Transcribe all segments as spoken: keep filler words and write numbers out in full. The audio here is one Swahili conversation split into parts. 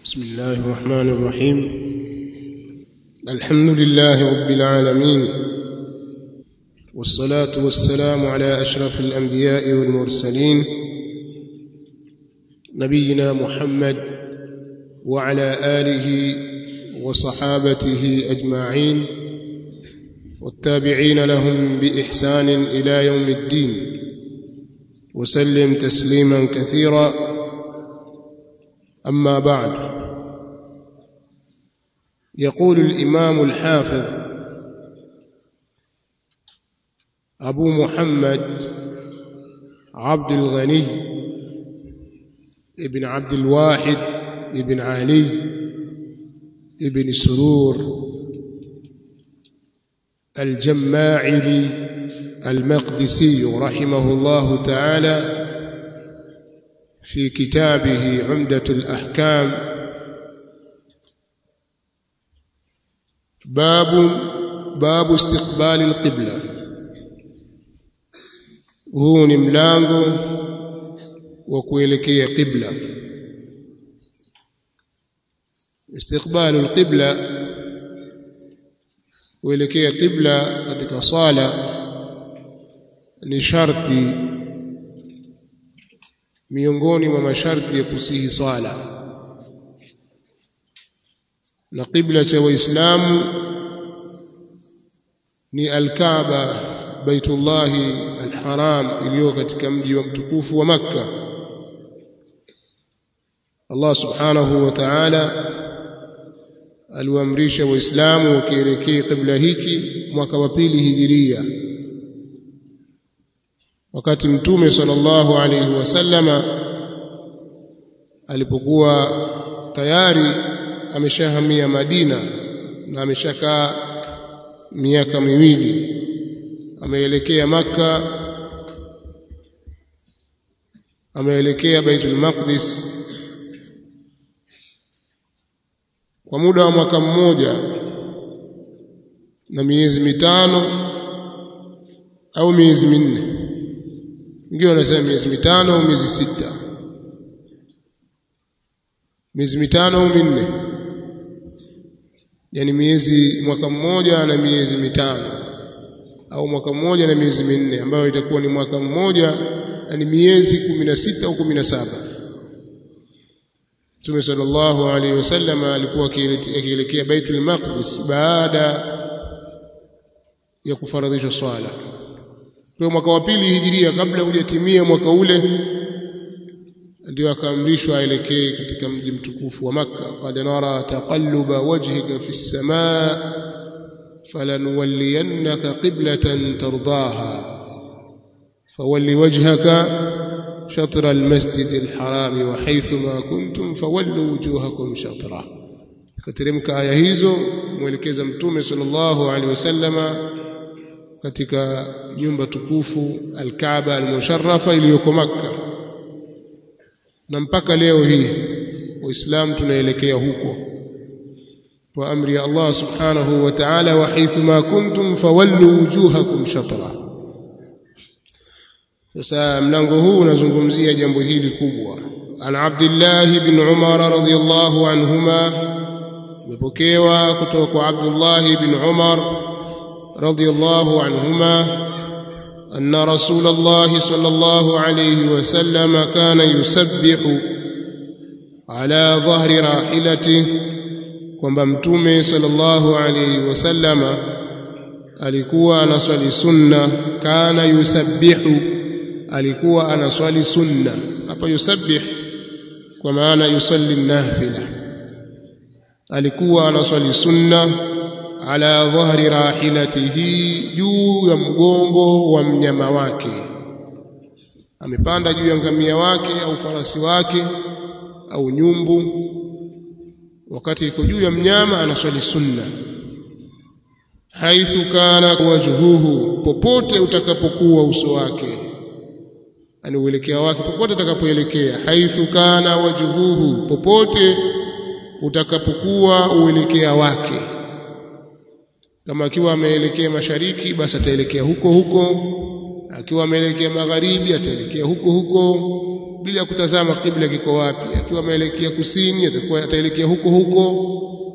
بسم الله الرحمن الرحيم. الحمد لله رب العالمين، والصلاة والسلام على أشرف الأنبياء والمرسلين نبينا محمد وعلى آله وصحابته أجمعين والتابعين لهم بإحسان إلى يوم الدين، وسلم تسليما كثيرا. أما بعد، يقول الإمام الحافظ أبو محمد عبد الغني ابن عبد الواحد ابن علي ابن سرور الجماعلي المقدسي رحمه الله تعالى في كتابه عمدة الأحكام باب باب استقبال القبلة. huu ni mlango wa kuelekea qibla. Istiqbalu alqibla, kuelekea qibla katika sala ni sharti miongoni mwa masharti ya kusihi sala, na qibla cha waislamu ni al-Kaaba, Baitullahi al-Haram, iliyo katika mji wa mtukufu wa Makka. Allah subhanahu wa ta'ala aliwaamrisha waislamu wakielekea qibla hiki mwaka wa pili hijiria, wakati mtume sallallahu alayhi wasallama alipokuwa tayari ameshahamia Madina na ameshakaa miaka miwili, ameelekea Makka, ameelekea Baitul Maqdis kwa muda wa mwaka mmoja na miezi mitano au miezi minne, wengine wanasema miezi mitano au miezi sita, miezi mitano au minne, yani miezi mwaka mmoja na miezi mitano, au mwaka mmoja na miezi minne, ambayo itakuwa ni mwaka mmoja yani miezi kumi na sita au kumi na saba. Mtume sallallahu alaihi wasallam alikuwa akielekea Baitul Maqdis baada ya kufaradhisha swala. Kwa mwaka wa pili hijiria, kabla hujatimia mwaka ule, ndio akaamrishwa aelekee katika mji mtukufu wa Makka. Qad nara taqalluba wajhika fi as-samaa falanuwalliyannaka qiblatan tardaha fawalli wajhaka shatra al-masjid al-haram wa haythuma kuntum fawallu wujuhakum shatra. Kateremka aya hizo muelekeza mtume sallallahu alaihi wasallama katika nyumba tukufu al-Kaaba al-musharrafa iliyoko Makka, na mpaka leo hii waislamu tunaelekea huko kwa amri ya Allah subhanahu wa ta'ala, wa haythuma kuntum fawallu wujuhakum shatra. Sasa mlango huu unazungumzia jambo hili kubwa. An Abdullah ibn Umar radhiyallahu anhuma, umepokewa kutoka kwa Abdullah ibn Umar radhiyallahu anhuma أن رسول الله صلى الله عليه وسلم كان يسبح على ظهر راحلته، kwamba mtume sallallahu alayhi wasallama alikuwa anaswali sunna. Kana yusabbihu, alikuwa anaswali sunna. Hapa yusabbih kwa maana yusalli nafila, alikuwa anaswali sunna ala dhahri rahilatihi, juu ya mgongo wa mnyama wake. Amepanda juu ya ngamia wake au farasi wake au nyumbu, wakati yuko juu ya mnyama anaswali sunna. Haithu kana wajhuhu, popote utakapokuwa uso wake, ani uelekea wake popote utakapoelekea. Haithu kana wajhuhu, popote utakapokuwa uelekea wake. Kama akiwa ameelekea mashariki, basi ataelekea huko huko, akiwa ameelekea magharibi ataelekea huko huko, bila kutazama kibla kiko wapi. Akiwa ameelekea kusini atakuwa ataelekea huko huko.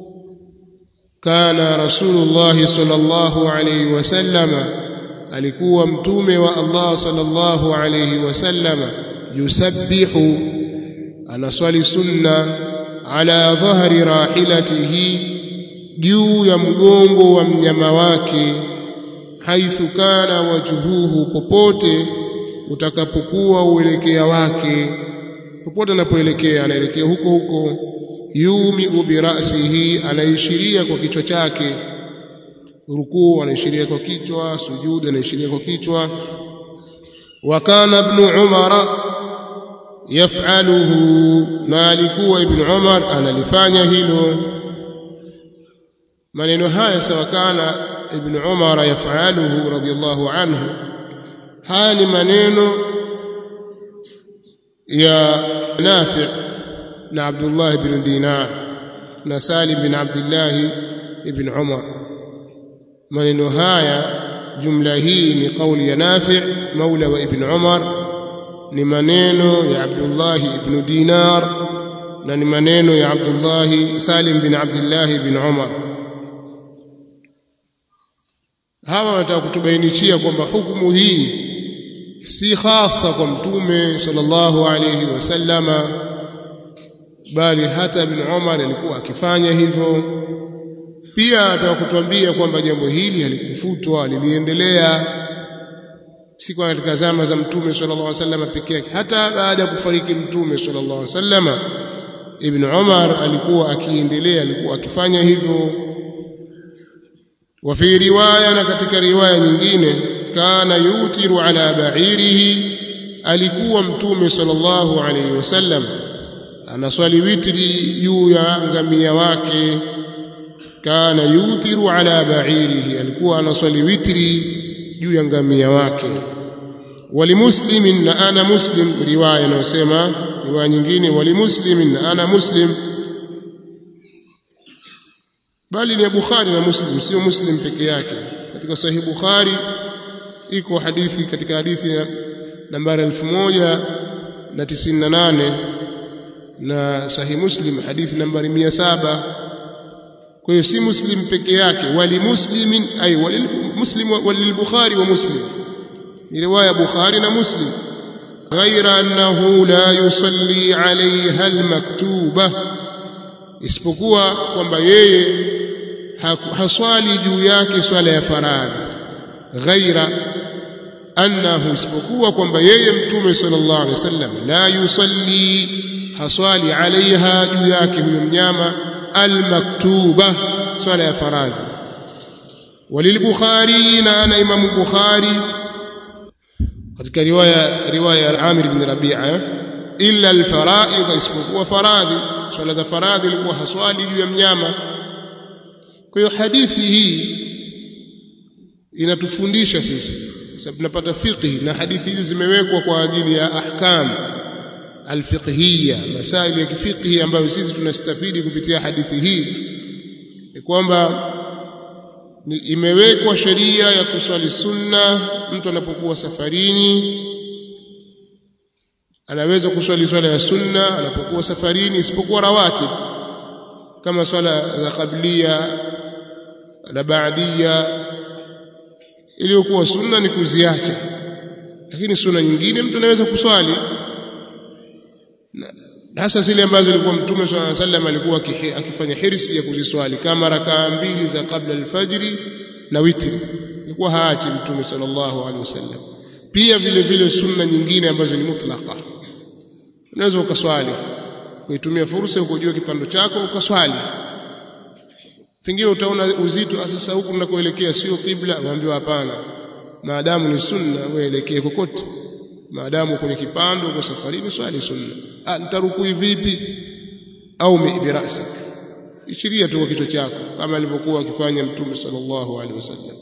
Kana Rasulullah sallallahu alayhi wasallama, alikuwa mtume wa Allah sallallahu alayhi wasallama, yusabbihu, anaswali sunna, ala dhahri rahilatihi, juu ya mgongo wa mnyama wake, haithu kana wajhuhu, popote utakapokuwa uelekea wake, popote anapoelekea anaelekea huko huko. Yumi bi ra'sihi, anaishiria kwa kichwa chake. Rukuu anaishiria kwa kichwa, sujud anaishiria kwa kichwa. Wa kana ibn Umar yaf'aluhu, na alikuwa ibn Umar analifanya hilo. Maneno haya sawa, kana ibn Umar yaf'aluhu radiyallahu anhu, haya ni maneno ya Nafi' na Abdullah ibn Dinar na Salim bin Abdullah ibn Umar. Maneno haya, jumla hii ni kauli ya Nafi' maula wa ibn Umar, ni maneno ya Abdullah ibn Dinar na ni maneno ya Abdullah Salim bin Abdullah ibn Umar. Hawa wanataka kutubainishia kwamba hukumu hii si khasa kwa mtume sallallahu alayhi wasallama, bali hata ibn Umar alikuwa akifanya hivyo. Pia anataka kutuambia kwamba jambo hili halikufutwa, liliendelea si kwa katika zama za mtume sallallahu alayhi wasallama pekee yake. Hata baada ya kufariki mtume sallallahu alayhi wasallama, ibn Umar alikuwa akiendelea, alikuwa akifanya hivyo. Wa fi riwaya, na katika riwaya nyingine, kana yutiru ala ba'irihi, alikuwa mtume sallallahu alayhi wasallam anaswali witri juu ya ngamia wake. Kana yutiru ala ba'irihi, alikuwa anaswali witri juu ya ngamia wake. Walimuslimin, na ana Muslim, riwaya inayosema, riwaya nyingine, walimuslimin, na ana Muslim, bali ni Bukhari na Muslim, sio Muslim peke yake. Katika Sahih Bukhari iko hadithi, katika hadithi nambari elfu moja na tisini na nane, na Sahih Muslim hadithi nambari mia saba. Kwa hiyo si Muslim peke yake, wali muslimin ay wali muslim wali Bukhari wa Muslim, ni riwaya Bukhari na Muslim. Ghaira annahu la yusalli alaiha almaktuba, isipokuwa kwamba yeye haswali juu yake swala ya faradhi. Ghaira annahu, isipokuwa kwamba yeye mtume sallallahu alaihi wasallam, la yusalli, haswali alaiha, juu yake huyo mnyama, almaktuba, swala ya faradhi. Walilbukhari, na ana Imam Bukhari katika riwaya riwaya Amir ibn Rabi'a, illa alfaraid, isipokuwa faradhi, swala za faradhi ilikuwa haswali juu ya mnyama. Kwa hiyo hadithi hii inatufundisha sisi, sababu tunapata fiqh, na hadithi hizi zimewekwa kwa ajili ya ahkam alfiqhiyya, masaili ya kifiqhi ambayo sisi tunastafidi kupitia hadithi hii. Ni kwamba imewekwa sheria ya kuswali sunna. Mtu anapokuwa safarini anaweza kuswali swala ya sunna anapokuwa safarini, isipokuwa rawatib kama swala za qabliya na baadia. Iliyokuwa sunna ni kuziacha, lakini sunna nyingine mtu anaweza kuswali, hasa zile ambazo alikuwa mtume swalla alayhi wasallam alikuwa akifanya hirsi ya kuziswali, kama rakaa mbili za kabla alfajiri na witri, alikuwa haachi mtume sallallahu alaihi wasallam. Pia vile vile sunna nyingine ambazo ni mutlaqa, unaweza ukaswali, kuitumia fursa ya kujua kipando chako ukaswali. Pengine utaona uzito, sasa huku mnakoelekea sio kibla, waambiwa hapana, maadamu ni sunna wewe elekee kokote, maadamu kwenye kipando uko safarini, swali sunna. Ah, nitarukui vipi? Au birasi, ishiria tu kwa kichwa chako, kama alivyokuwa akifanya mtume sallallahu alaihi wasallam.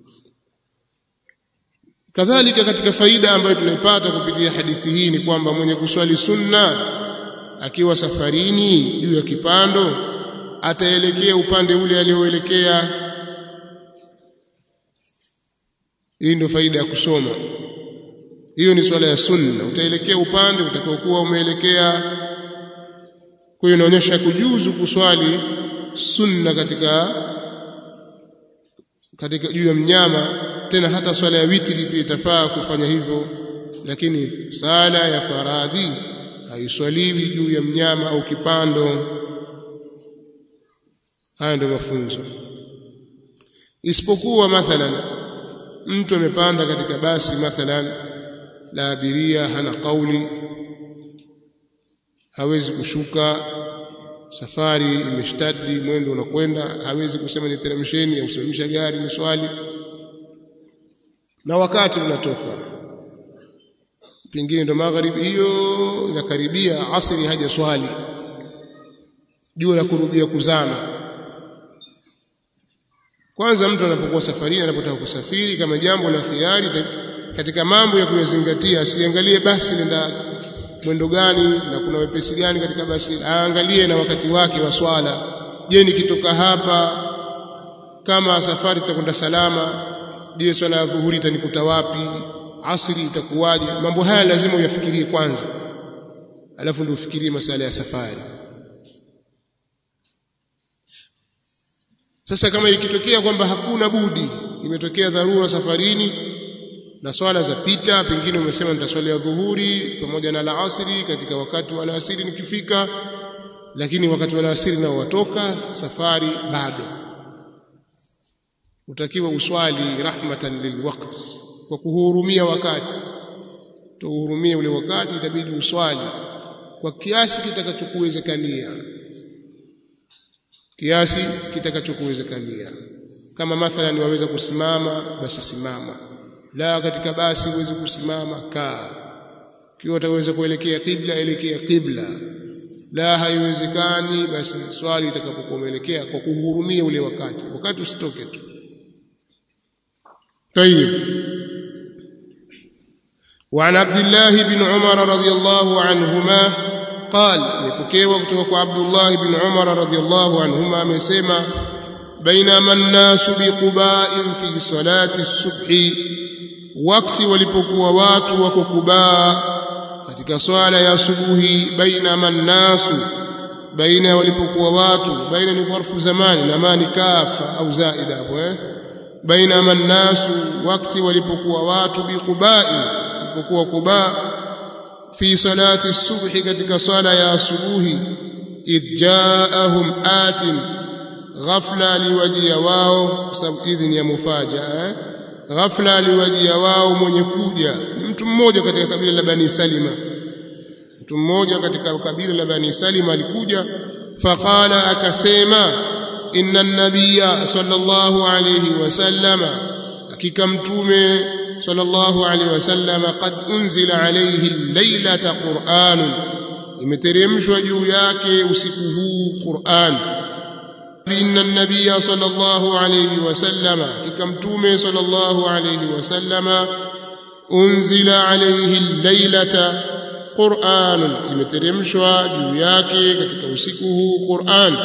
Kadhalika katika faida ambayo tunaipata kupitia hadithi hii ni kwamba mwenye kuswali sunna akiwa safarini juu ya kipando ataelekea upande ule alioelekea. Hii ndio faida ya kusoma. hiyo ni swala ya sunna. Utaelekea upande utakaokuwa umeelekea. Kwa hiyo inaonyesha kujuzu kuswali sunna katika katika juu ya mnyama. Tena hata swala ya witri pia itafaa kufanya hivyo, lakini sala ya faradhi haiswaliwi juu ya mnyama au kipando. Haya ndio mafunzo. Isipokuwa mathalan mtu amepanda katika basi mathalan la abiria, hana kauli, hawezi kushuka, safari imeshtadi, mwendo unakwenda, hawezi kusema niteremsheni au simamisha gari ni swali, na wakati unatoka pengine ndo magharibi, hiyo inakaribia asri, haja swali, jua la kurubia kuzama. Kwanza mtu anapokuwa safarini, anapotaka kusafiri, kama jambo la khiari katika mambo ya kuyazingatia, asiangalie basi nenda mwendo gani na kuna wepesi gani katika basi, aangalie na wakati wake wa swala. Je, nikitoka hapa kama safari itakwenda salama, je swala ya dhuhuri itanikuta wapi, asri itakuwaje? Mambo haya lazima uyafikirie kwanza, alafu ndio ufikirie masala ya safari. Sasa kama ikitokea kwamba hakuna budi, imetokea dharura safarini na swala za pita, pengine umesema nitaswalia dhuhuri pamoja na alasiri katika wakati wa alasiri nikifika, lakini wakati wa alasiri nao watoka, safari bado, utakiwa uswali rahmatan lilwaqt, kwa kuhurumia wakati. Tuhurumie ule wakati, itabidi uswali kwa kiasi kitakachokuwezekania, kiasi kitakachokuwezekania. Kama mathalan waweza kusimama, basi simama. La, katika basi uweze kusimama, kaa. Kiwa utaweza kuelekea kibla, elekea kibla. La, haiwezekani, basi swali itakapokuwa umeelekea, kwa kuhurumia ule wakati, wakati usitoke tu. طيب. وعن عبد الله بن عمر رضي الله عنهما قال، يبكيوا kutoka عبد الله بن عمر رضي الله عنهما amesema, بينما الناس بقباء في صلاة الصبح، wakati walipokuwa watu wako Quba katika swala ya asubuhi. Bainama an-nasu, baina walipokuwa watu, baina ni dharfu zamani na mani kafa au zaida hapo eh. Bainama an-nasu, wakati walipokuwa watu bi Quba, walipokuwa Quba fi salati as-subhi, katika swala ya asubuhi. Idjaahum atin, ghafla liwajia wao, sababu idhni ya mufajaa eh. Ghafla aliwajia wao mwenye kuja, mtu mmoja katika kabila la Bani Salima, mtu mmoja katika kabila la Bani Salima alikuja. Faqala, akasema, inna an-nabiyya sallallahu alayhi wasallam, hakika mtume sallallahu alayhi wasallam, qad unzila alayhi laylata Qur'an, imeteremshwa juu yake usiku huu Qur'an. inna an-nabiyya sallallahu alayhi wasallam, ikamtume sallallahu alayhi wasallam, unzila alayhi laylata Qur'an, imeteremshwa juu yake katika usiku huu Qur'an.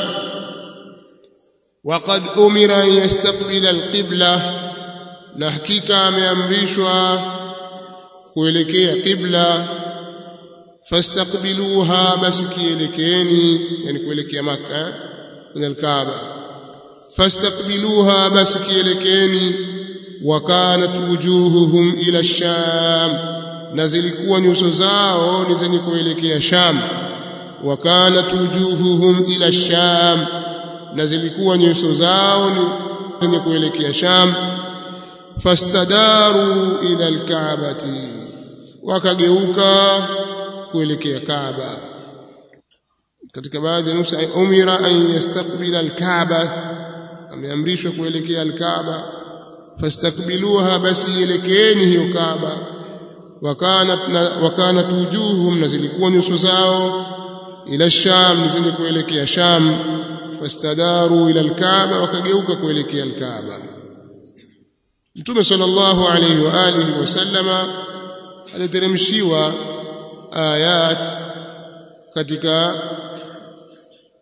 Waqad umira yastaqbila al-qibla, na hakika ameamrishwa kuelekea qibla. Fastaqbiluha, basi kielekeeni, yani kuelekea Makkah kwenye al-Kaaba. Fastaqbiluha, basi kielekeeni. Wa kanat wujuhuhum ila ash-Sham, na zilikuwa nyuso zao ni zenye kuelekea Sham. Wa kanat wujuhuhum ila ash-Sham, na zilikuwa nyuso zao ni zenye kuelekea Sham. Fastadaru ila al-Kaabati, wakageuka kuelekea Kaaba. Katika baadhi ya nusu, umira an yastaqbila al-Kaaba, ameamrishwa kuelekea al-Kaaba. Fastaqbiluha, basi elekeeni hiyo Kaaba. Wakanat wakanat wujuhum, na zilikuwa nyuso zao ila Sham, zenye kuelekea Sham. Fastadaru ila al-Kaaba, wakageuka kuelekea al-Kaaba. Mtume sallallahu alayhi wa alihi wasallama aliteremshiwa ayat katika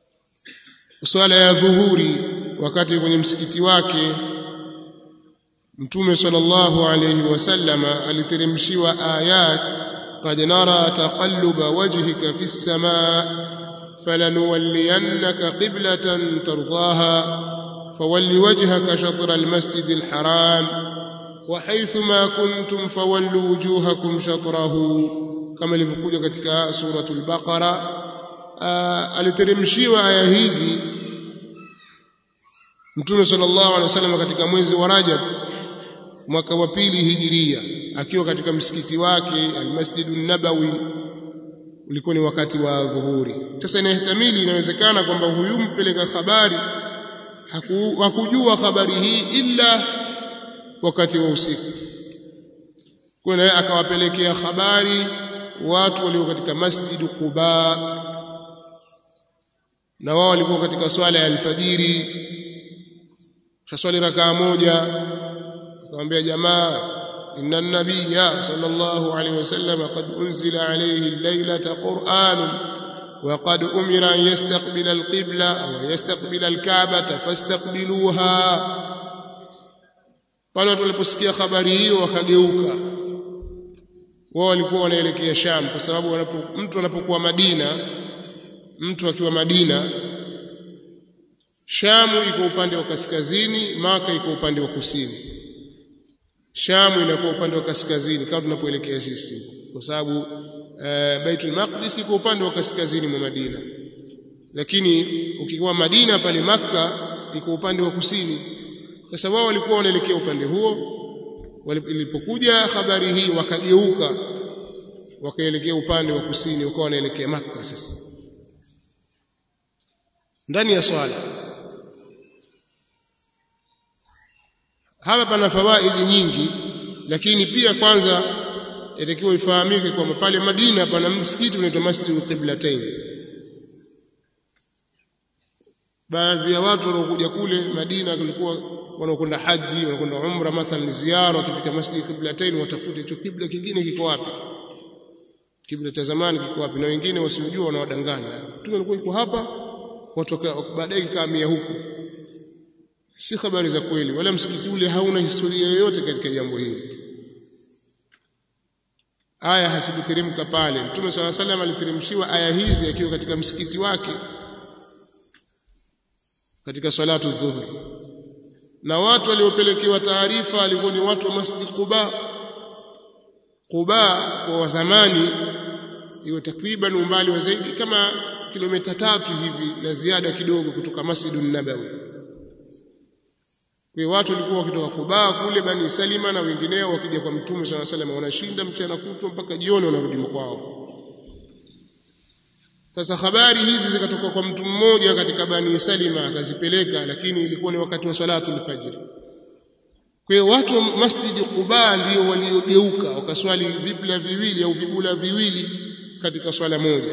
swala ya dhuhuri, wakati kwenye msikiti wake Mtume sallallahu alayhi wasallama aliteremshiwa ayat qad nara taqalluba wajhika fis samaa falanuwalliyannaka qiblatan tardaha fawalli wajhaka shatr al-masjid al-haram wa haythuma kuntum fawallu wujuhakum shatrahu kama ilivyokuja katika suratul Baqara. Aliteremshiwa aya hizi Mtume sallallahu alaihi wasallam katika mwezi wa Rajab mwaka wa pili hijiria, akiwa katika msikiti wake al-Masjidun Nabawi. Ulikuwa ni wakati wa dhuhuri. Sasa inahitamili, inawezekana kwamba huyu mpeleka habari haku, hakujua habari hii ila wakati wa usiku, kwa hiyo akawapelekea habari watu walio katika Masjid Quba, na wao walikuwa katika swala ya alfajiri, swali rakaa moja. Akamwambia jamaa, inna an-nabiyya sallallahu alayhi wasallam qad unzila alayhi al-laylata qur'anun wa qad umira an yastaqbila al-qibla aw yastaqbila al-ka'bata fastaqbiluha. Pale watu waliposikia habari hiyo wakageuka. Wao walikuwa wanaelekea Sham, kwa sababu mtu anapokuwa Madina, mtu akiwa Madina, Shamu iko upande wa kaskazini, Maka iko upande wa kusini. Shamu inakuwa upande wa kaskazini kama tunapoelekea sisi, kwa sababu uh, Baitul Maqdis iko upande wa kaskazini mwa Madina, lakini ukiwa Madina pale Makka iko upande wa kusini. Sasa wao walikuwa wanaelekea upande huo. Walipokuja habari hii wakageuka, wakaelekea upande wa kusini, wakawa wanaelekea Makka. Sasa ndani ya swala hapa pana fawaidi nyingi, lakini pia kwanza yatakiwa ifahamike kwamba pale Madina pana msikiti unaitwa Masjidul Qiblatain. Baadhi ya watu wanaokuja kule Madina walikuwa wanakwenda haji, wanakwenda umra mathalan ziara, wakifika Masjidul Qiblatain watafute hicho kibla kingine kiko wapi, kibla cha zamani kiko wapi, na wengine wasiojua wanawadanganya. Mtume alikuwa yuko hapa, watoka baadaye kaamia huko. Si habari za kweli, wala msikiti ule hauna historia yoyote katika jambo hili. Aya hasikuteremka pale. Mtume swalla salam aliteremshiwa aya hizi akiwa katika msikiti wake katika salatu dhuhur, na watu waliopelekewa taarifa walikuwa ni watu wa Masjid Quba. Quba kwa zamani hiyo takriban umbali wa zaidi kama kilomita tatu hivi na ziada kidogo kutoka Masjidun Nabawi. Kwa watu walikuwa wakitoka Quba kule Bani Salima na wengineo wakija kwa Mtume swalla salam, wanashinda mchana kutwa mpaka jioni wanarudi kwao. Sasa habari hizi zikatoka kwa mtu mmoja katika Bani Salima akazipeleka, lakini ilikuwa ni wakati wa salatu al-fajr. Kwa hiyo watu wa Masjid Quba ndio waliogeuka wakaswali vibla viwili au vibula viwili katika swala moja,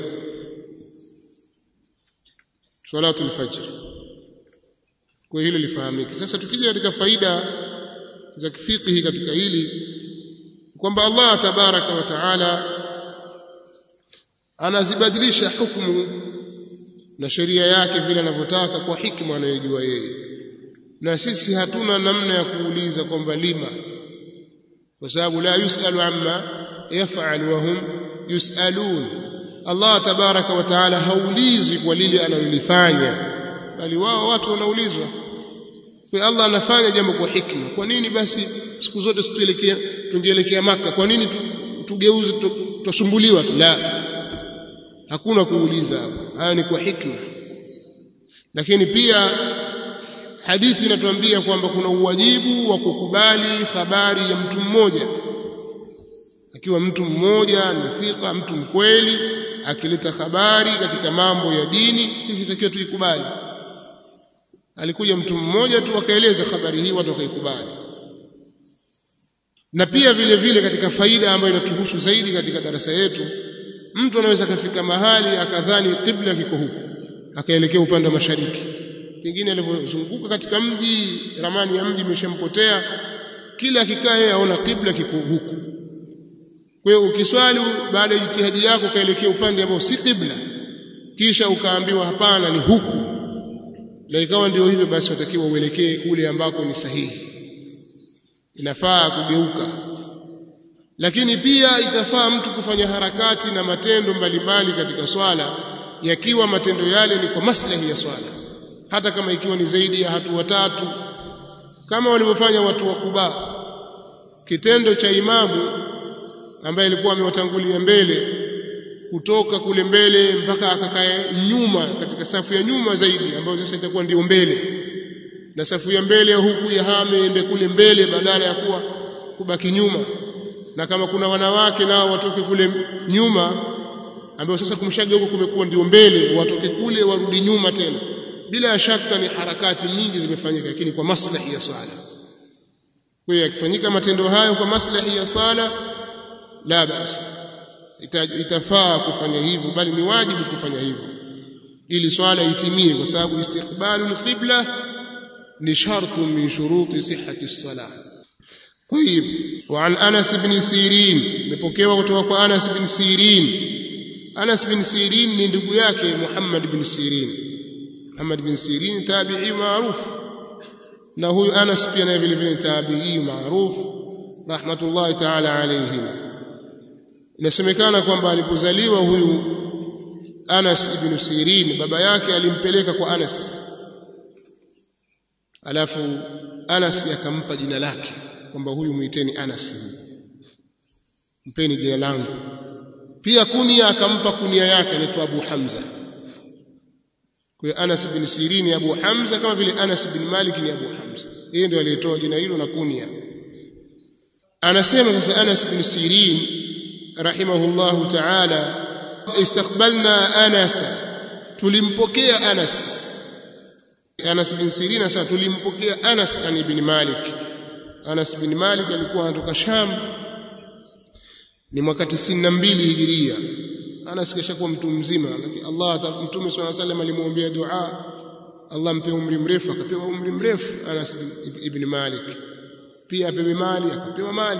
salatu al-fajr. Kwa hilo lifahamike. Sasa tukija katika faida za kifiqhi katika hili, kwamba Allah tabaraka wa taala anazibadilisha hukumu na sheria yake vile anavyotaka kwa hikma anayojua yeye, na sisi hatuna namna ya kuuliza kwamba lima, kwa sababu la yusalu amma yaf'al wa hum yusalun. Allah tabaraka wa taala haulizwi kwa lile analolifanya, bali wao watu wanaulizwa. Kwa Allah anafanya jambo kwa hikma. Kwa nini basi siku zote situelekea tungeelekea Makka? Kwa nini tugeuze tusumbuliwa tu? La, hakuna kuuliza hapo, haya ni kwa hikma. Lakini pia hadithi inatuambia kwamba kuna uwajibu wa kukubali habari ya mtu mmoja, akiwa mtu mmoja ni thika, mtu mkweli, akileta habari katika mambo ya dini, sisi tutakiwa tuikubali. Alikuja mtu mmoja tu akaeleza habari hii, watu wakaikubali. Na pia vile vile katika faida ambayo inatuhusu zaidi katika darasa yetu, mtu anaweza kafika mahali akadhani qibla kiko huku, akaelekea upande wa mashariki. Pengine alipozunguka katika mji, ramani ya mji imeshampotea, kila akikaa yeye aona qibla kiko huku. Kwa hiyo ukiswali baada ya jitihadi yako kaelekea upande ambao si qibla, kisha ukaambiwa hapana ni huku, la ikawa ndio hivyo, basi watakiwa uelekee kule ambako ni sahihi. inafaa kugeuka. Lakini pia itafaa mtu kufanya harakati na matendo mbalimbali katika swala yakiwa matendo yale ni kwa maslahi ya swala, hata kama ikiwa ni zaidi ya hatua tatu, kama walivyofanya watu wa Kuba. Kitendo cha imamu ambaye alikuwa amewatangulia mbele kutoka kule mbele mpaka akakae nyuma katika safu ya nyuma zaidi, ambayo sasa itakuwa ndio mbele, na safu ya mbele ya huku ya hame ende kule mbele badala ya kuwa kubaki nyuma, na kama kuna wanawake nao watoke kule nyuma, ambao sasa kumshageuka kumekuwa ndio mbele, watoke kule warudi nyuma tena. Bila shaka ni harakati nyingi zimefanyika, lakini kwa maslahi ya swala. Kwa hiyo yakifanyika matendo hayo kwa maslahi ya swala, la basi, itafaa kufanya hivyo, bali ni wajibu kufanya hivyo ili swala itimie, kwa sababu istiqbalu al-qibla ni shartu min shuruti sihhati as-salah. طيب. وعن أنس بن سيرين مبوكيوا kutoka kwa Anas bin Sirin. Anas bin Sirin ni ndugu yake Muhammad bin Sirin. Muhammad bin Sirin tabi'i maarufu, na huyu Anas pia naye vile vile tabi'i maarufu rahmatullahi ta'ala alayhi. Inasemekana kwamba alipozaliwa huyu Anas ibn Sirin, baba yake alimpeleka kwa Anas, alafu Anas akampa jina lake kwamba huyu muiteni Anas, mpeni jina langu. Pia kunia akampa kunia yake anaitwa Abu Hamza. Kwa hiyo Anas bin Sirin ni Abu Hamza, kama vile Anas bin Malik ni Abu Hamza. Yeye ndiye aliyetoa jina hilo na kunia. Anasema sasa Anas bin Sirin rahimahullahu ta'ala, istaqbalna Anas, tulimpokea Anas. Anas bin Sirin sasa tulimpokea Anas ani bin Malik. Anas bin Malik alikuwa anatoka Sham, ni mwaka tisini na mbili hijiria. Anas kishakuwa mtu mzima, Allah Mtume swalla sallam alimwombea dua, Allah mpe umri mrefu, akapewa umri mrefu Anas ibn Malik. Pia apewe mali, akapewa mali.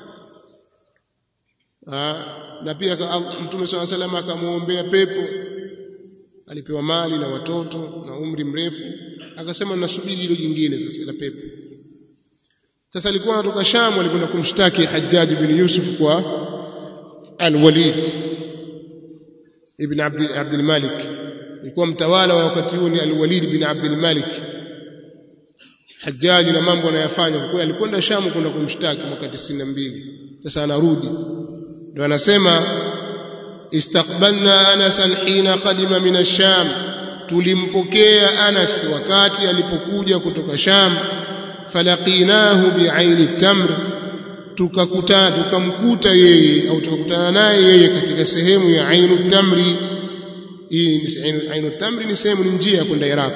Ah, na pia Mtume swalla sallam akamwombea pepo, alipewa mali na watoto na umri mrefu. Akasema nasubiri hilo jingine sasa la pepo. Sasa alikuwa anatoka Sham, alikwenda kumshtaki Hajjaj bin Yusuf kwa Al-Walid ibn Abd Abdul Malik. Alikuwa mtawala wa wakati huo ni Al-Walid bin Abdul Malik. Hajjaj na mambo anayofanya, kwa hiyo alikwenda Sham kwenda kumshtaki mwaka tisini na mbili. Sasa anarudi, ndio anasema istaqbalna Anasan hina qadima min ash-Sham, tulimpokea Anas wakati alipokuja kutoka Sham. Falaqinahu bi'aini tamr, tukakutana tukamkuta yeye au tukakutana naye yeye katika sehemu ya ainu tamri. Hii ni ainu tamri, ni sehemu, ni njia kwenda Iraq.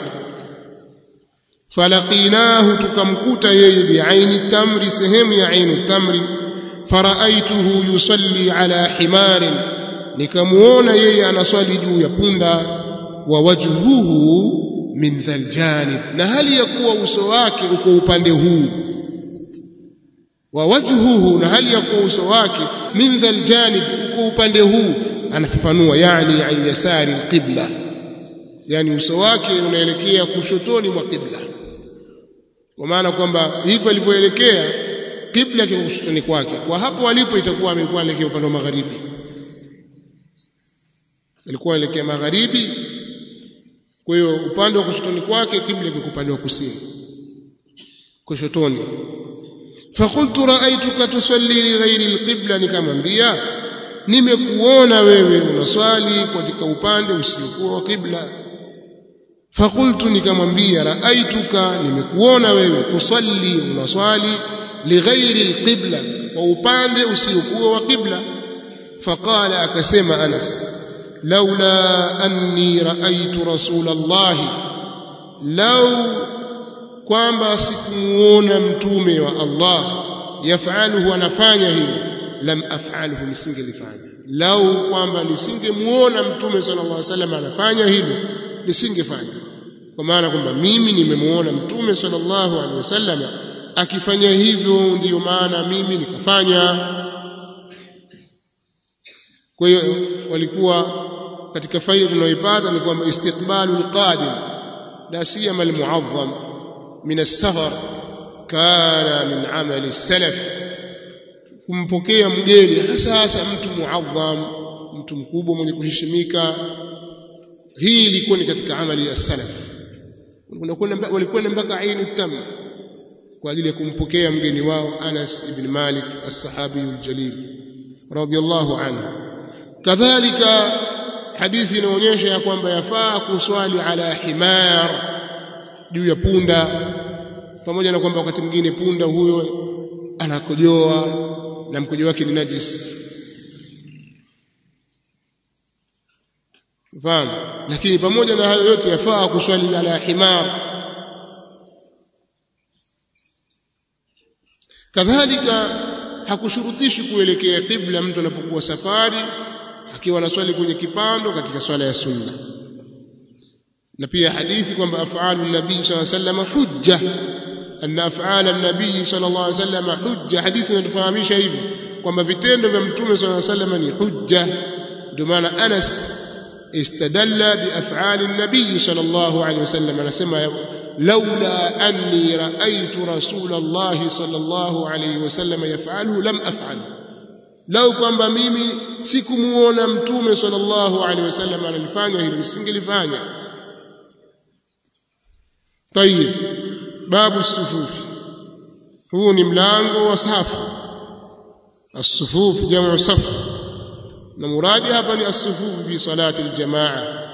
Falaqinahu, tukamkuta yeye bi'aini tamri, sehemu ya ainu tamri. Faraaituhu yusalli ala himarin, nikamuona yeye anaswali juu ya punda. Wa wajhuhu min dhal janib, na hali ya kuwa uso wake uko upande huu. Wa wajhuhu, na hali ya kuwa uso wake min dhal janib, uko upande huu. Anafafanua yani an yasari alqibla, yani uso wake unaelekea kushotoni mwa qibla, kwa maana kwamba hivyo alivyoelekea qibla kiko kushotoni kwake. Kwa hapo alipo itakuwa amekuwa anaelekea upande wa magharibi, alikuwa anaelekea magharibi. Kwa hiyo upande wa kushotoni kwake kibla kiko upande wa kusini, kushotoni. Faqultu ra'aytuka tusalli li ghairi alqibla, nikamwambia nimekuona wewe unaswali katika upande usiokuwa wa qibla. Faqultu, nikamwambia ra'aytuka, nimekuona wewe tusalli, unaswali li ghairi alqibla, kwa upande usiokuwa wa qibla. Faqala, akasema Anas, لولا أني رأيت رسول الله، لو kwamba sikumuona mtume wa Allah yafaluhu, anafanya hilo, lam af'alhu, nisingelifanya. Lau kwamba nisingemuona mtume sallallahu alaihi wasallam anafanya hilo, nisingefanya. Kwa maana kwamba mimi nimemuona mtume sallallahu alaihi wasallam akifanya hivyo, ndiyo maana mimi nikafanya. Kwa hiyo walikuwa katika faida tunayoipata ni kwamba istiqbalu alqadim la siyama almu'azzam min as-safar kana min amali salaf, kumpokea mgeni hasa hasa mtu muadham, mtu mkubwa mwenye kuheshimika. Hii ilikuwa ni katika amali ya salaf, walikwenda mpaka aini tam kwa ajili ya kumpokea mgeni wao Anas ibn Malik as-sahabi al-jalil radiyallahu anhu. Kadhalika hadithi inaonyesha ya kwamba yafaa kuswali ala himar, juu ya punda, pamoja na kwamba wakati mwingine punda huyo anakojoa na mkojo wake ni najis, fahamu, lakini pamoja na hayo yote yafaa kuswali ala himar. Kadhalika hakushurutishi kuelekea kibla mtu anapokuwa safari akiwa anaswali kwenye kipando katika swala ya sunna. Na pia hadithi kwamba af'alu nabii sallallahu alayhi wasallam hujja, anna af'ala an-nabii sallallahu alayhi wasallam hujja, hadithi inatufahamisha hivyo kwamba vitendo vya mtume sallallahu alayhi wasallam ni hujja. Ndio maana Anas istadalla bi af'ali an-nabii sallallahu alayhi wasallam, anasema laula anni ra'aytu rasulallahi sallallahu alayhi wasallam yaf'aluhu lam af'al, lau kwamba mimi sikumuona mtume sallallahu alayhi wasallam analifanya hilo nisingelifanya. Tayib, babu sufufi, huu ni mlango wa safu. As-sufuf jamu saf, na muradi hapa ni as-sufuf fi salati al-jamaa,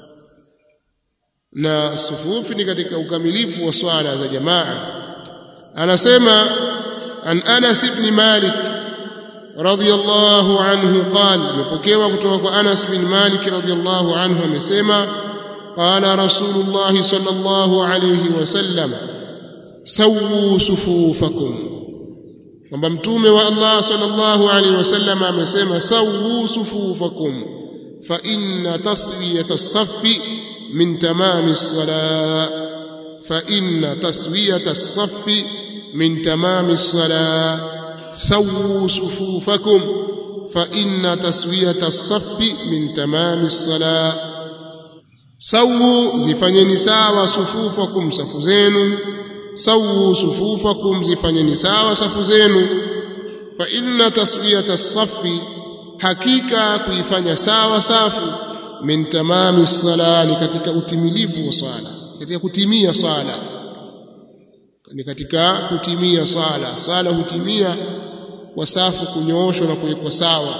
na as-sufuf ni katika ukamilifu wa swala za jamaa. Anasema an Anas ibn Malik radiyallahu anhu qala, nipokewa kutoka kwa Anas bin Malik radiyallahu anhu amesema qala Rasulullah sallallahu alayhi wasallam sawu sufufakum, kwamba mtume wa Allah sallallahu alayhi wasallam amesema sawu sufufakum fa inna taswiyata as-saffi min tamami as-salah, fa inna taswiyata as-saffi min tamami as-salah. سووا صفوفكم فإن تسوية الصف من تمام الصلاة. سووا زفنين ساوى صفوفكم صفزين، سووا صفوفكم زفنين ساوى صفزين. فإن تسوية الصف حقيقة كيفن ساوى صف من تمام الصلاة، لكتك أتمليف وصالة، كتك كتمية صالة، ni katika kutimia sala. Sala hutimia kwa safu kunyooshwa na kuwekwa sawa.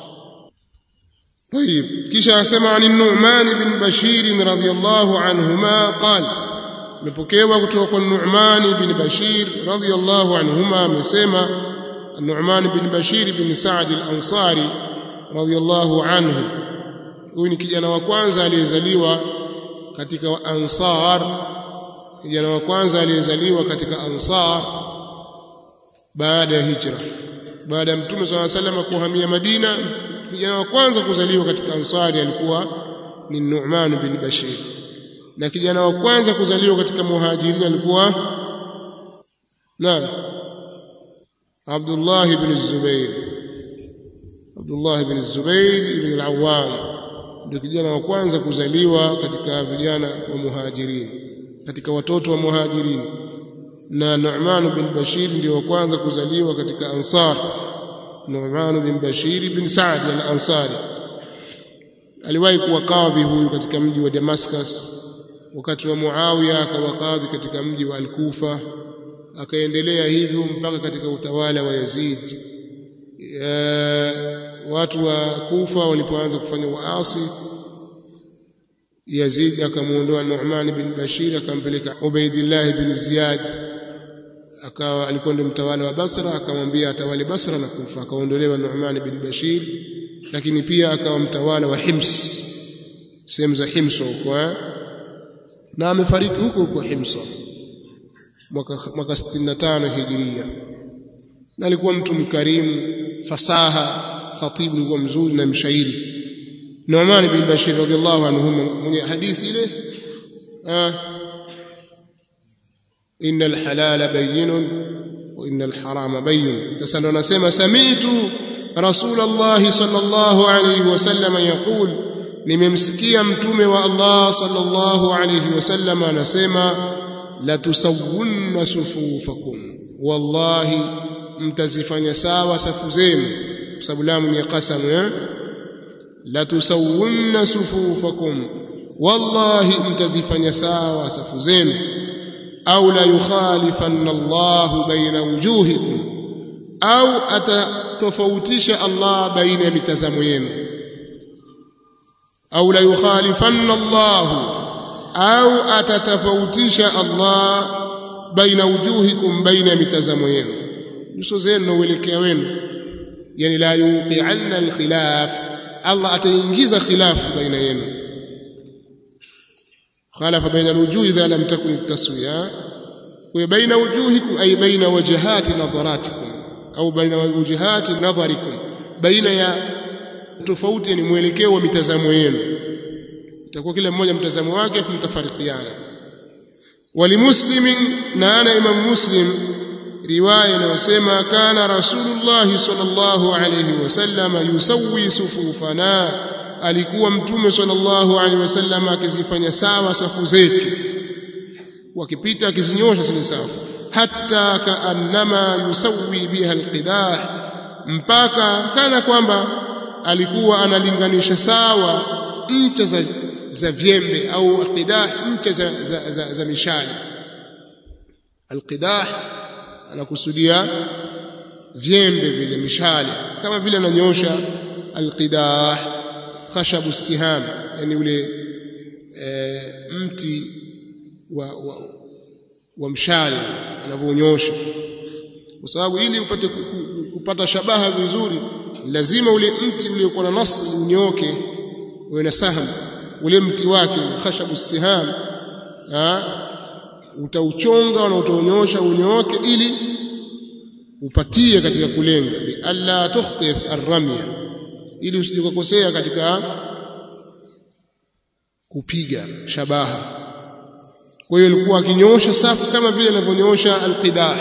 Tayib, kisha asema ani Nu'man bin Bashir radhiyallahu anhuma qala, nipokewa kutoka kwa Nu'man bin Bashir radhiyallahu anhuma amesema, Nu'man bin Bashir bin Sa'd al-Ansari radhiyallahu anhu, huyu ni kijana wa kwanza aliyezaliwa katika Ansar, kijana wa kwanza aliyezaliwa katika Ansar baada ya hijra, baada ya mtume sallallahu alayhi wasallam kuhamia Madina. Kijana wa kwanza kuzaliwa katika Ansari alikuwa ni Nu'man bin Bashir, na kijana wa kwanza kuzaliwa katika Muhajirin alikuwa na Abdullah ibn Zubair. Abdullah ibn Zubair ibn al-Awwam ndio kijana wa kwanza kuzaliwa katika vijana wa Muhajirin, katika watoto wa Muhajirin, na Nu'man bin Bashir ndio wa kwanza kuzaliwa katika Ansar. Nu'man bin Bashir bin Sa'd al-Ansari aliwahi kuwa kadhi huyu katika mji wa Damascus wakati wa Muawiya, akawa kadhi katika mji wa Al-Kufa, akaendelea hivyo mpaka katika utawala wa Yazid. Watu wa Kufa walipoanza kufanya waasi, Yazid akamuondoa Nu'man bin Bashir akampeleka Ubaidillah bin Ziyad, akawa alikuwa ndiye mtawala wa Basra, akamwambia atawale Basra na Kufa. Akaondolewa Nu'man bin Bashir, lakini pia akawa mtawala wa Hims, sehemu za Hims huko, na amefariki huko huko Hims mwaka mwaka sitini na tano Hijiria. Na alikuwa mtu mkarimu, fasaha, khatibu alikuwa mzuri na mshairi. Nu'man bin Bashir radhiyallahu anhu mwenye hadithi ile ah innal halala bayyinun wa innal harama bayyin. Sasa ndo nasema sami'tu Rasulullah sallallahu alayhi wasallam yaqul, nimemsikia mtume wa Allah sallallahu alayhi wasallam anasema la tusawwunna sufufakum, wallahi mtazifanya sawa safu zenu, sababu lamu ni qasam. eh la tusawwunna sufufakum, wallahi mtazifanya sawa safu zenu. Au la yukhalifanna Allahu baina wujuhikum, au atatofautisha Allah baina ya mitazamo yenu. Au la yukhalifanna Allahu, au atatofautisha Allah baina wujuhikum, baina ya mitazamo yenu, nyuso zenu na uelekeo wenu. Yani la yuqi'anna alkhilaf, Allah ataingiza khilafu baina yenu. خالف بين الوجوه إذا لم تكن التسوية، وبين وجوهكم أي بين وجهات نظراتكم أو بين وجهات نظركم، بين يا tofauti ni mwelekeo wa mitazamo yenu, itakuwa kila mmoja mtazamo wake afu mtafarikiana. Walimuslimin, na ana Imam Muslim riwaya inayosema kana Rasulullah sallallahu alayhi wasallam yusawwi sufufana, alikuwa mtume sallallahu alaihi wasallam akizifanya sawa safu zetu, wakipita akizinyosha zile safu, hatta kaannama yusawwi biha alqidah, mpaka kana kwamba alikuwa analinganisha sawa ncha za, za vyembe au qidah, ncha za, za, za, za mishale. Alqidah anakusudia vyembe vile mishale, kama vile ananyosha alqidah khashabu siham, yani ule e, mti wa, wa, wa mshale anavyonyosha, kwa sababu ili upate kupata shabaha vizuri lazima ule mti uliokuwa na nasli unyoke, uwe na saham ule mti wake khashabu siham, utauchonga na utaonyosha unyoke ili upatie katika kulenga, alla tukhtif arramya, ili usijikosea katika kupiga shabaha. Kwa hiyo alikuwa akinyosha safu kama vile anavyonyosha alqidah,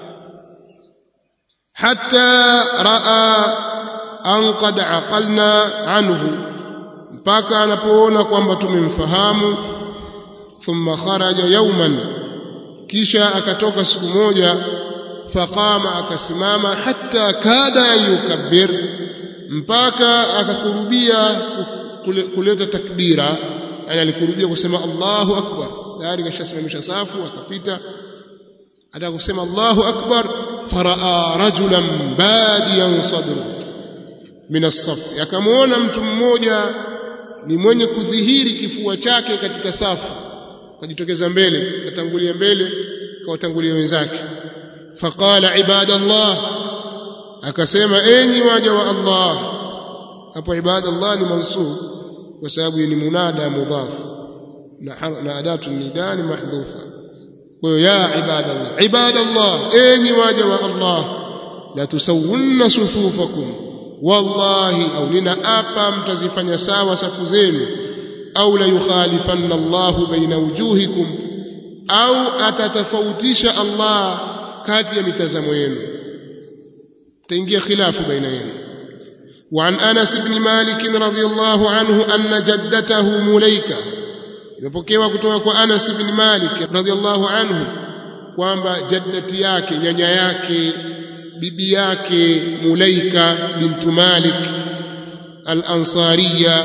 hatta raa an qad aqalna anhu, mpaka anapoona kwamba tumemfahamu. Thumma kharaja yawman, kisha akatoka siku moja. Faqama, akasimama. Hatta kada yukabbir, mpaka akakurubia kuleta takbira, yani alikurubia kusema Allahu akbar, tayari kashasimamisha safu akapita, hata kusema Allahu akbar. Faraa rajulan badiyan sadru min as-saf, akamuona mtu mmoja ni mwenye kudhihiri kifua chake katika safu, akajitokeza mbele, katangulia mbele kawatangulia wenzake. Faqala ibadallah, akasema enyi waja wa Allah. Hapo ibadallah ni mansub kwa sababu ni munada mudhaf na na adatu nidani mahdhufa. Kwa hiyo ya ibadallah, ibadallah enyi waja wa Allah, la tusawwunna sufufakum, wallahi au ninaapa mtazifanya sawa safu zenu. Au la yukhalifanna Allahu baina wujuhikum, au atatafautisha Allah kati ya mitazamo yenu, taingia khilafu baina yenu. وعن أنس بن مالك رضي الله عنه أن جدته مليكة، imepokewa kutoka kwa Anas ibn Malik radhiyallahu anhu kwamba jaddati yake, nyanya yake, bibi yake Mulaika bintu Malik al-Ansariya,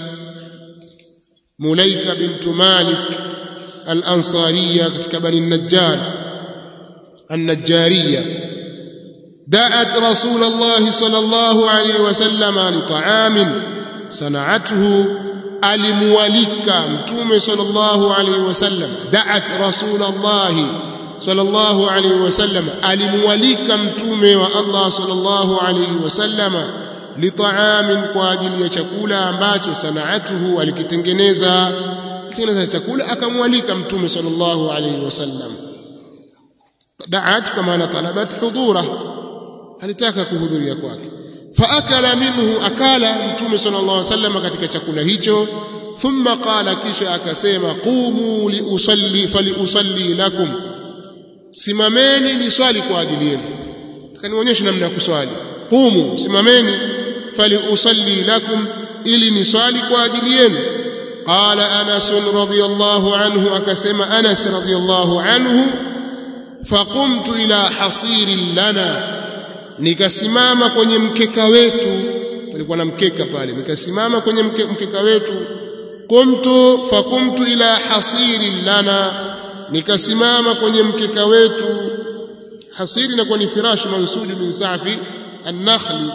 Mulaika bintu Malik al-Ansariya katika Bani Najjar an-Najjariya, دعت رسول الله صلى الله عليه وسلم لطعام صنعته، alimwalika mtume sallallahu alaihi wasallam. Da'at rasulullah sallallahu alaihi wasallam, alimwalika mtume wa Allah sallallahu alaihi wasallam litaamin, kwa ajili ya chakula ambacho sana'atuhu, alikitengeneza kitengeneza chakula akamwalika mtume sallallahu alaihi wasallam. Da'at kama ana talabat hudura, alitaka kuhudhuria kwake. Faakala minhu, akala mtume sallallahu alaihi wasallam katika chakula hicho. Thumma qala, kisha akasema, qumu li usalli fali usalli lakum, simameni ni swali kwa ajili yenu. Akanionyesha namna ya kuswali. Qumu, simameni, fali usalli lakum, ili ni swali kwa ajili yenu. قال أنس رضي الله عنه أكسم أنس رضي الله عنه فقمت إلى حصير لنا nikasimama kwenye mkeka wetu palikuwa na mkeka pale nikasimama kwenye mkeka wetu qumtu faqumtu ila hasiri lana nikasimama kwenye mkeka wetu hasiri inakuwa ni firash mansuju min safi an-nakhli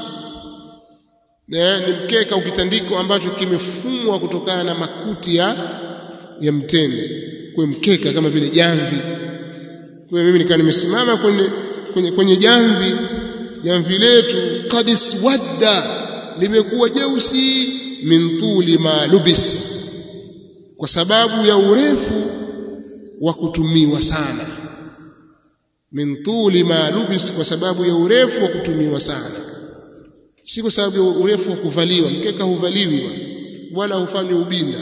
ni mkeka ukitandiko ambacho kimefumwa kutokana na makuti ya ya mtende kwa mkeka kama vile jamvi kwa mimi nikaa nimesimama kwenye kwenye kwenye jamvi jamvi letu qadis wadda limekuwa jeusi min tuli ma lubis kwa sababu ya urefu wa kutumiwa sana min tuli ma lubis kwa sababu ya urefu wa kutumiwa sana si kwa sababu ya urefu wa kuvaliwa mkeka huvaliwi wala hufanywi ubinda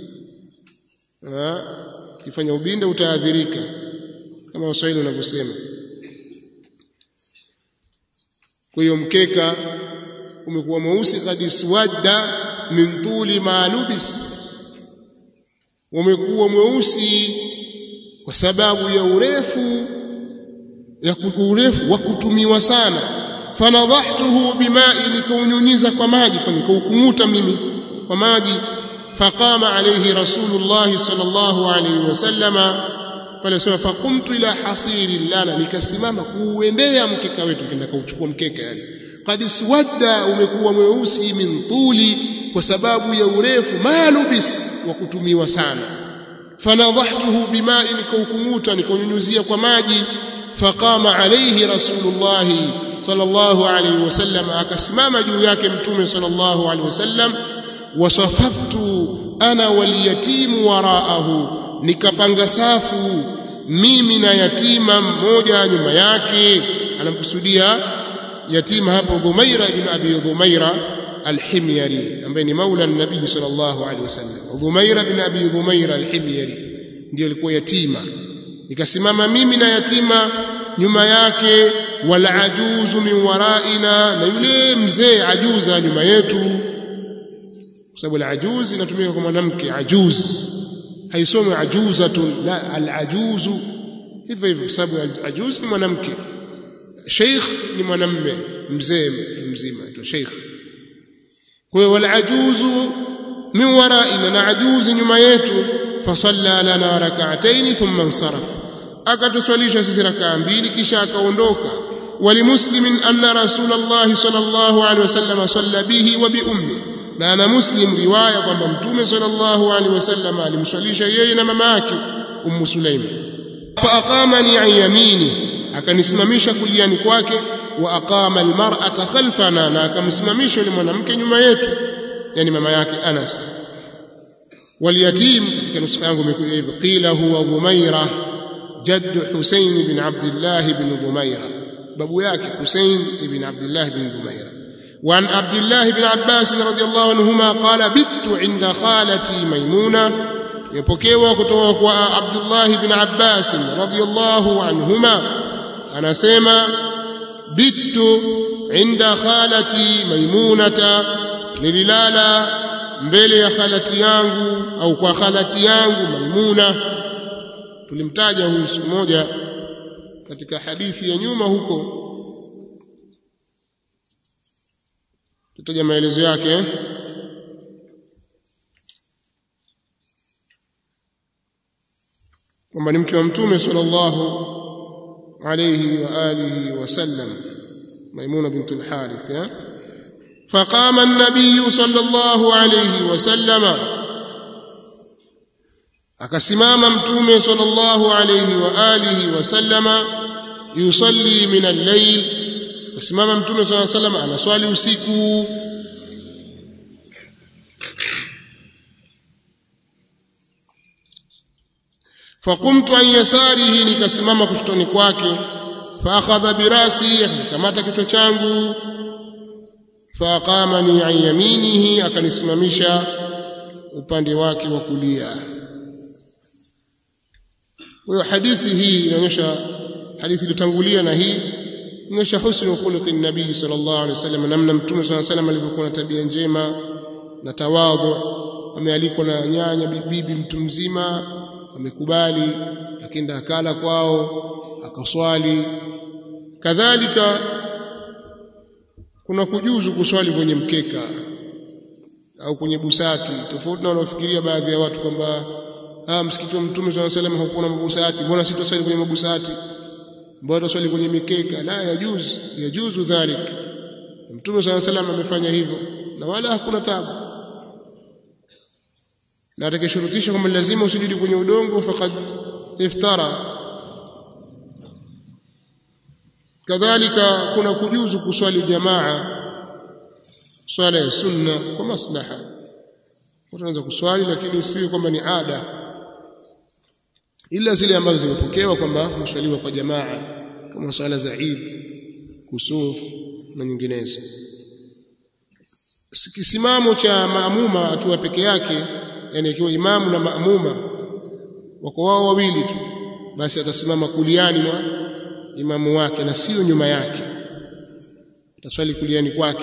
ah kifanya ubinda utaadhirika kama Waswahili wanavyosema kwa hiyo mkeka umekuwa mweusi qadis wadda min tuli ma lubis umekuwa mweusi kwa sababu ya urefu ya urefu wa kutumiwa sana fanadhahtuhu bima'i nikaunyunyiza kwa maji nikaukunguta mimi kwa maji faqama alayhi rasulullah sallallahu alayhi wasallama pale sema faqumtu ila hasiri lana nikasimama kuuendea mkeka wetu kenda kauchukua mkeka yani qadis wadda umekuwa mweusi min tuli kwa sababu ya urefu malubis wa kutumiwa sana fanadhahtuhu bima'i nikaukunguta nikaunyunyuzia kwa maji faqama alayhi rasulullah sallallahu alayhi wasallam akasimama juu yake mtume sallallahu alayhi wasallam wasafaftu ana wal yatim waraahu nikapanga safu mimi na yatima mmoja nyuma yake anamkusudia yatima hapo Dhumaira ibn Abi Dhumaira al-Himyari ambaye ni maula an-nabii sallallahu alayhi wasallam Dhumaira ibn Abi Dhumaira al-Himyari ndio alikuwa yatima nikasimama mimi na yatima nyuma yake wal ajuzu min waraina na yule mzee ajuza nyuma yetu kwa sababu al-ajuz inatumika kwa mwanamke ajuz haisome ajuzatun la al-ajuzu hivyo hivyo kwa sababu ajuz ni mwanamke sheikh ni mwanamume mzee mzima aitwa sheikh kwa hiyo wal ajuzu min waraina na ajuzi nyuma yetu fasalla lana rak'atayn thumma insaraf akatuswalisha sisi rak'a mbili kisha akaondoka walimuslimin anna rasulullah sallallahu alaihi wasallam salla bihi wa bi ummi na ana muslim riwaya kwamba mtume sallallahu alaihi wasallam alimswalisha yeye na mama yake ummu sulaim fa aqamani an yamini akanisimamisha kuliani kwake wa aqama almar'ata khalfana na akamsimamisha yule mwanamke nyuma yetu yani mama yake Anas واليتيم katika nuskha yangu imekuja hivyo qila huwa Dhumaira jadd Husayn ibn Abdullah ibn Dhumaira babu yake Husayn ibn Abdullah ibn Dhumaira wa an Abdullah ibn Abbas radhiyallahu anhuma qala bittu inda khalati Maymuna yapokewa kutoka kwa Abdullah ibn Abbas radhiyallahu anhuma anasema bittu inda khalati Maymunata nililala mbele ya khalati yangu au kwa khalati yangu Maimuna tulimtaja huyu siku moja katika hadithi ya nyuma huko tutaja maelezo yake kwamba ni mke wa mtume sallallahu alayhi wa alihi wasallam Maimuna bint al-Harith ya فقام النبي صلى الله عليه وسلم akasimama mtume sallallahu alayhi wa alihi wasallama yusalli min al-layl akasimama mtume sallallahu alayhi wasallam anaswali usiku faqumtu an yasarihi nikasimama kushtoni kwake fa akhadha birasi kamata kichwa changu faqamani an yaminihi akanisimamisha upande wake wa kulia Kwa hadithi hii inaonyesha hadithi iliyotangulia na hii inaonyesha husnu khuluqi nabii sallallahu alaihi wasallam namna mtume sallallahu alaihi wasallam alivyokuwa na tabia njema na tawadhu amealikwa na nyanya bibi mtu mzima amekubali lakini akala kwao akaswali. Kadhalika kuna kujuzu kuswali kwenye mkeka au kwenye busati, tofauti na wanaofikiria baadhi ya watu kwamba ah msikiti wa Mtume swalla salam hakuna mabusati, mbona sitoswali kwenye mabusati, mbona tuswali kwenye mikeka? La, yajuzu yajuzu dhalik. Mtume swalla salam amefanya hivyo na wala hakuna taabu, na atakishurutisha kwamba lazima usujudi kwenye udongo faqad iftara. Kadhalika kuna kujuzu kuswali jamaa, swala ya sunna kwa maslaha. Unaweza kuswali lakini isiwe kwamba ni ada, ila zile ambazo zimepokewa kwamba kuswaliwa kwa jamaa kama swala za Eid, kusuf na nyinginezo. Kisimamo cha maamuma akiwa peke yake, yani akiwa imamu na maamuma wako wao wawili tu, basi atasimama kuliani mwa imamu wake na sio nyuma yake, ataswali kuliani kwake.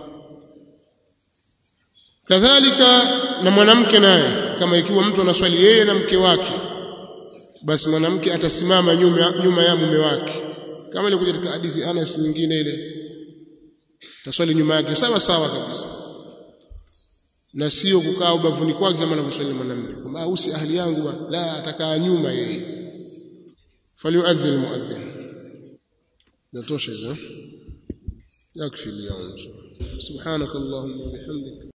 Kadhalika na mwanamke naye, kama ikiwa mtu anaswali yeye na mke wake, basi mwanamke atasimama nyuma nyuma ya mume wake, kama ile kuja katika hadithi Anas nyingine ile, ataswali nyuma yake sawa sawa kabisa, na sio kukaa ubavuni kwake kama anavyoswali mwanamume, kwamba usi ahli yangu bwana, la, atakaa nyuma yeye. Falyuadhdhin almuadhdhin. Natosha hizo, yakfi leo. Subhanakallahumma wa bihamdika.